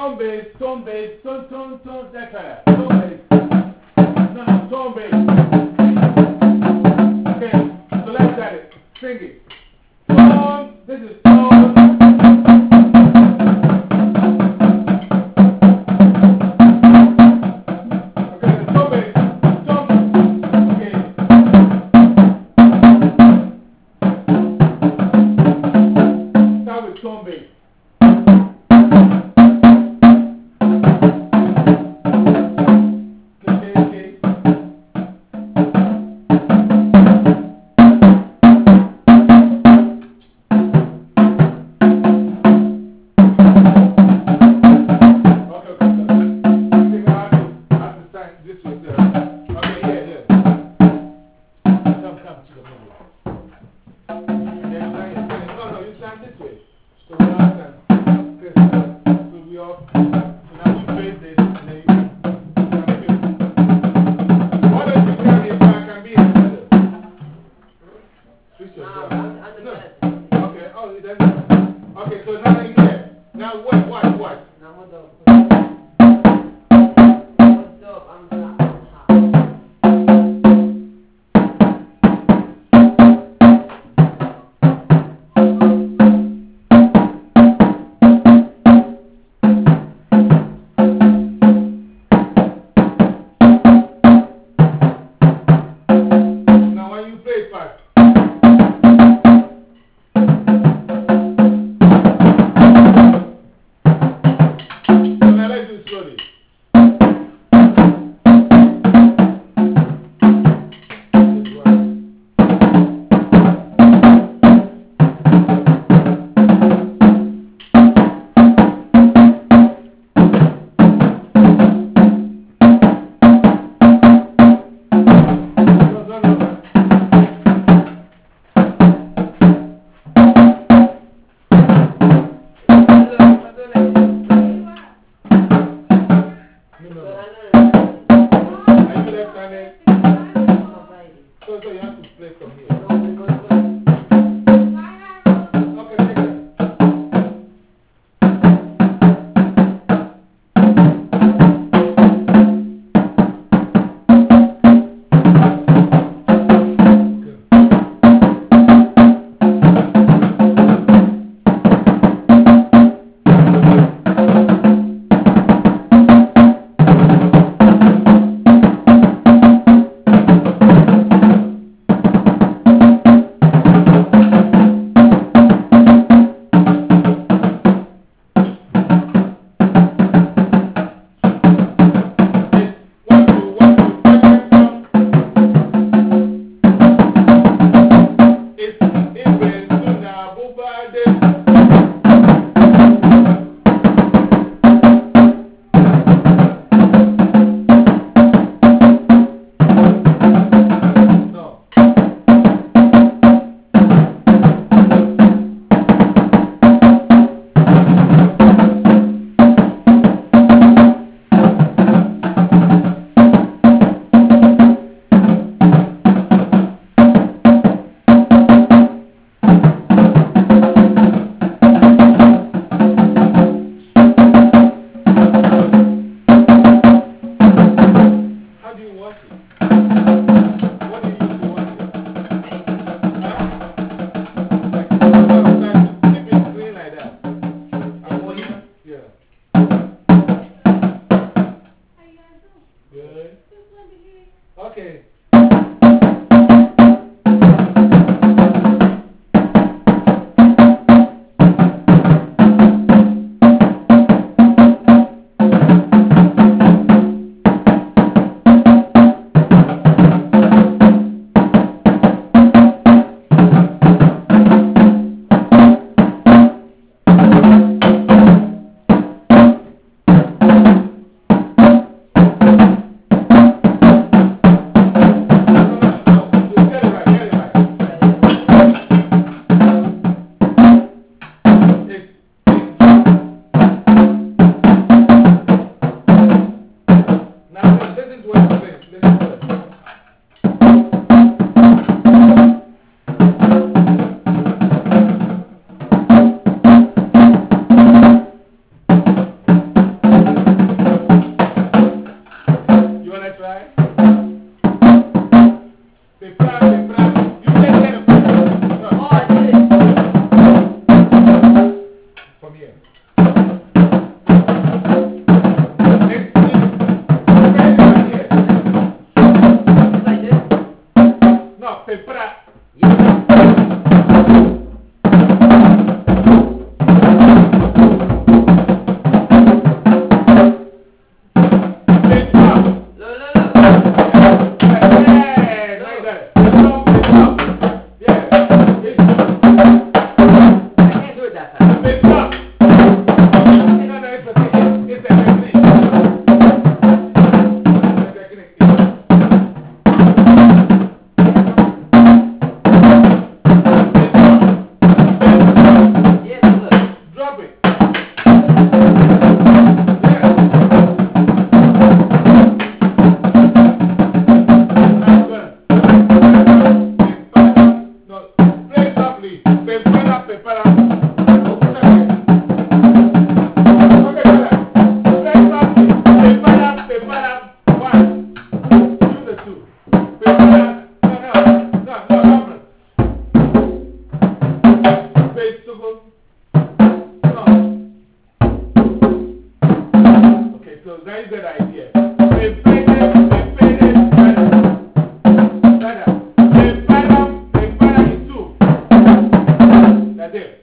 tone bass, tone, that kind of tone bass. No, tone bass. Okay, so let's get it. Sing it. Tone, this is tone. Okay, the tone bass, tone. Okay. Start with tone bass. Okay, so now you're here. Now what? Now what up? What's up? I'm not. Now when you play it fast. Let's do So now you get the idea. Is two. That's it.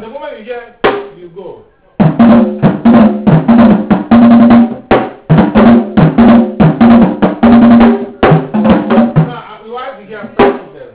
the moment you hear, you go. Now, we want to hear practice there.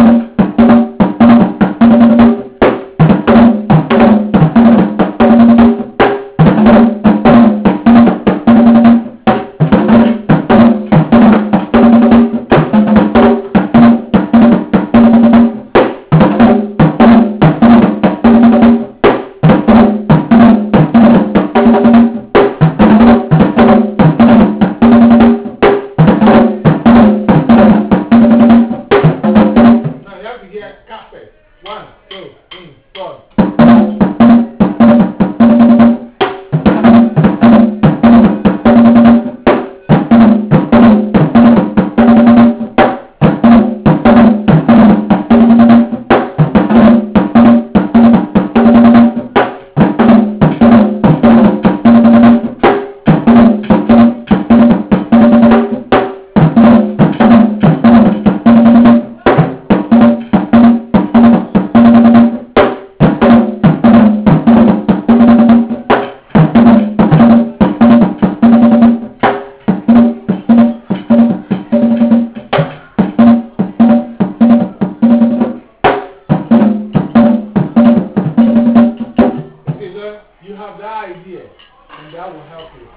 You have that idea, and that will help you.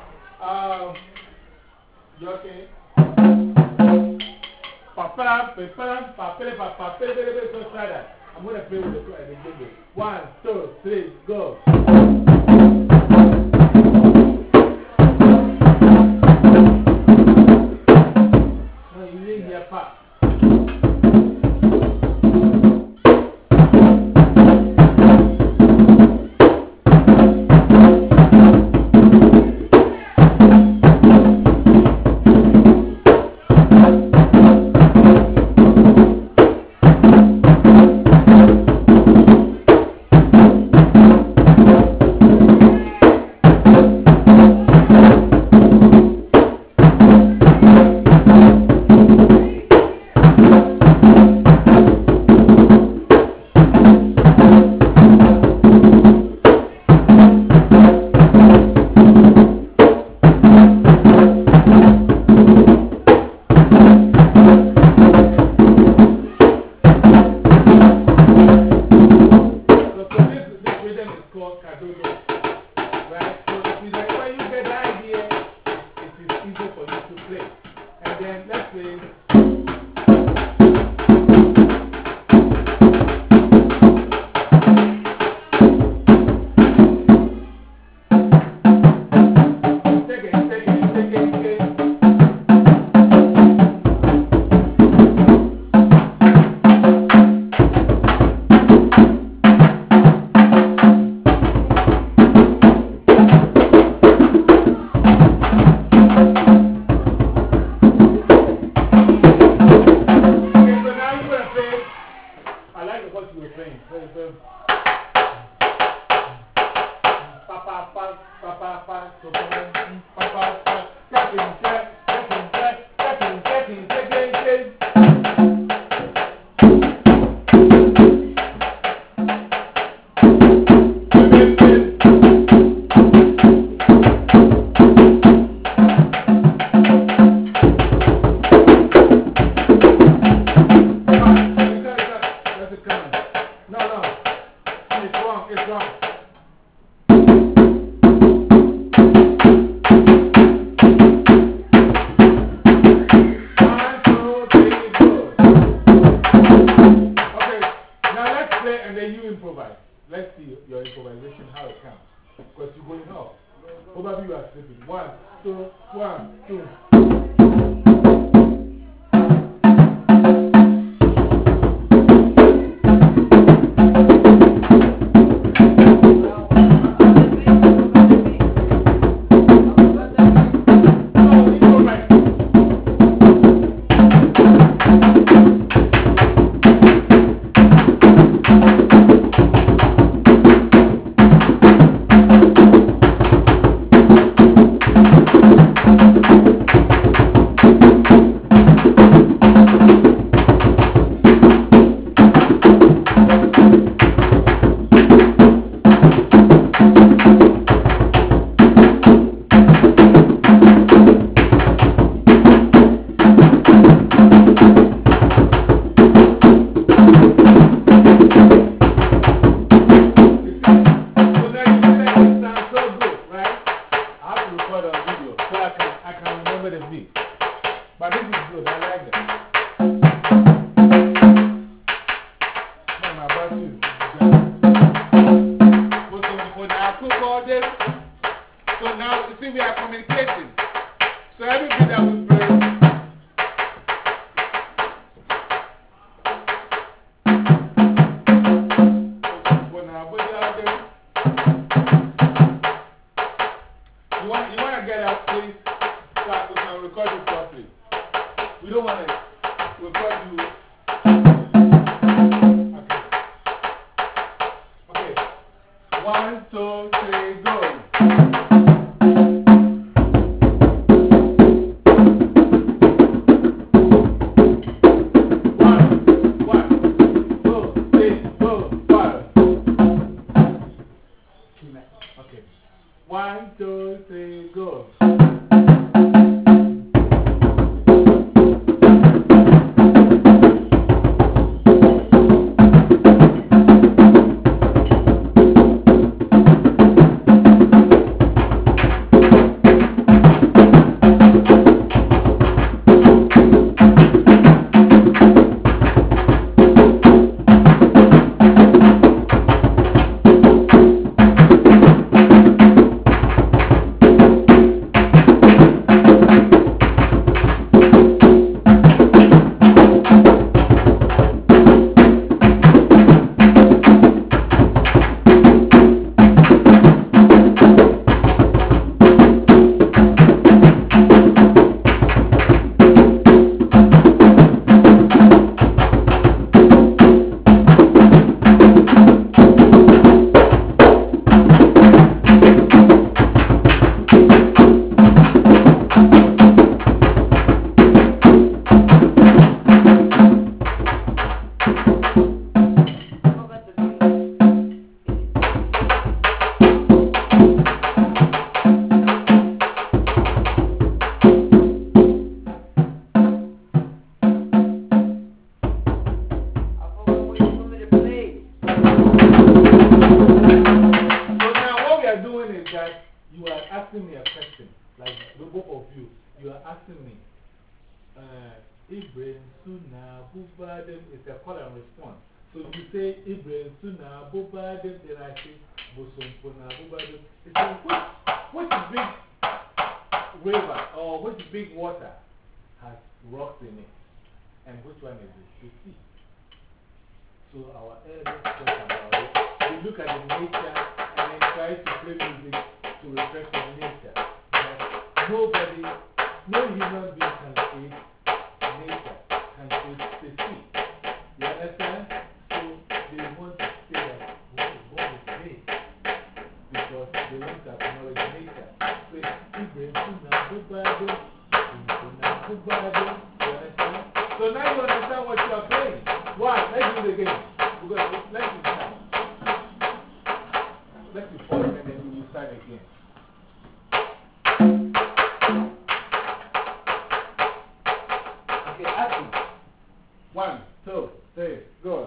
You okay? Papa, so try that. I'm going to play with the baby. 1, 2, 3, go. No, you need your pop. Let's see your improvisation, how it comes. Because you're going up. Probably you are sleeping. 1, 2, 1, 2. recorded. So now, you see, we are communicating. So every beat that we play. You want to get out, please, so we can record you properly. We don't want to record you. Okay. Okay. 1, 2, 3, go. Okay. 1, 2, 3, go. You are asking me a question, like the both of you. You are asking me, Ibrahim Suna Bubadem is a call and response. So you say Ibrahim Suna Bubadem, then I say Bosumpuna Bubadem. It's like, which big river or which big water has rocks in it? And which one is it? The sea. So our elders talk about it. We look at the nature and then try to play music to reflect on nature. But nobody, no human being can create nature, can create the sea. You understand? So they want to say that God is big because they want to acknowledge nature. So Ibrahim Suna Bubadem, Suna Bubadem. You understand? So now you understand what you are playing. Why? Let's do it again. Because let's start. Let's pause and then we will start again. Okay, action. 1, 2, 3, go.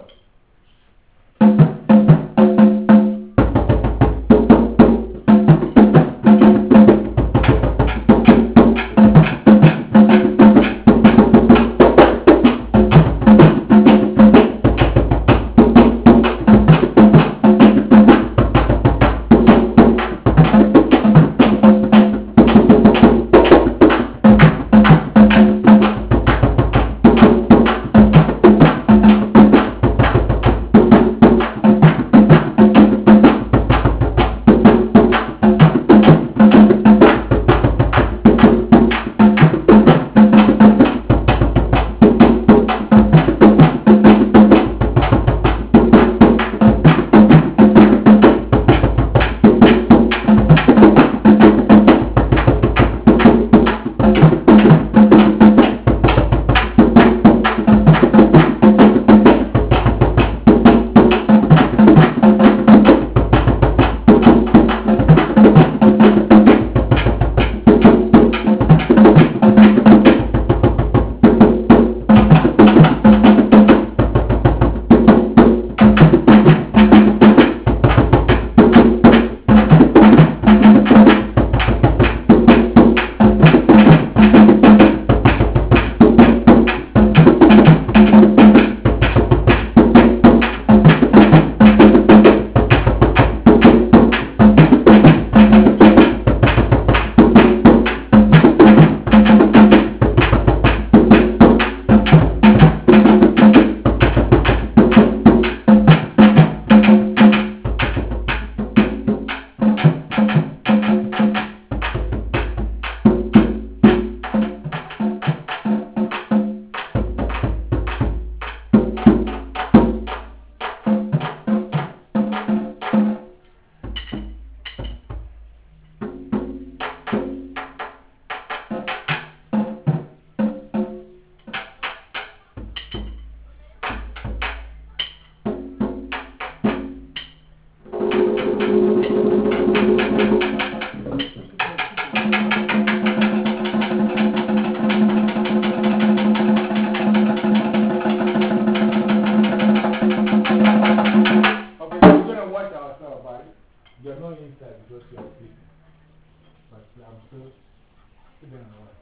You're not inside because you are sleeping. But I'm still sitting on what?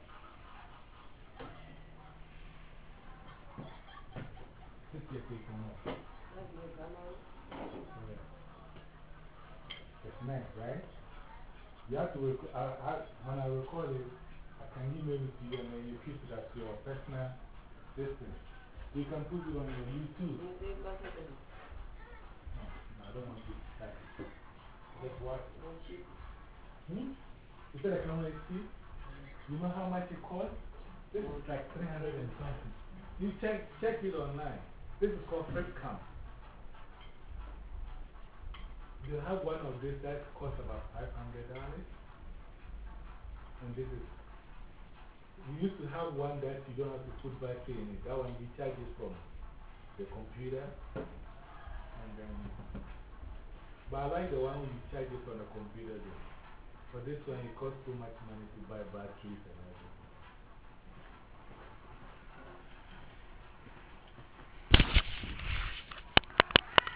Sit here, take them off. It's nice, right? You have to record. When I record it, I can email it to you and then you keep it as your personal distance. You can put it on your YouTube. No, I don't want to type it. Just watch it. Hmm? You said I can only see? You know how much it costs? This is like 300 and something. You check it online. This is called FreeCam. You have one of these that costs about $500. And this is, you used to have one that you don't have to put battery in it. That one you charge it from the computer. And then, but I like the one you charge it from the computer though. For this one, it costs too much money to buy batteries and everything.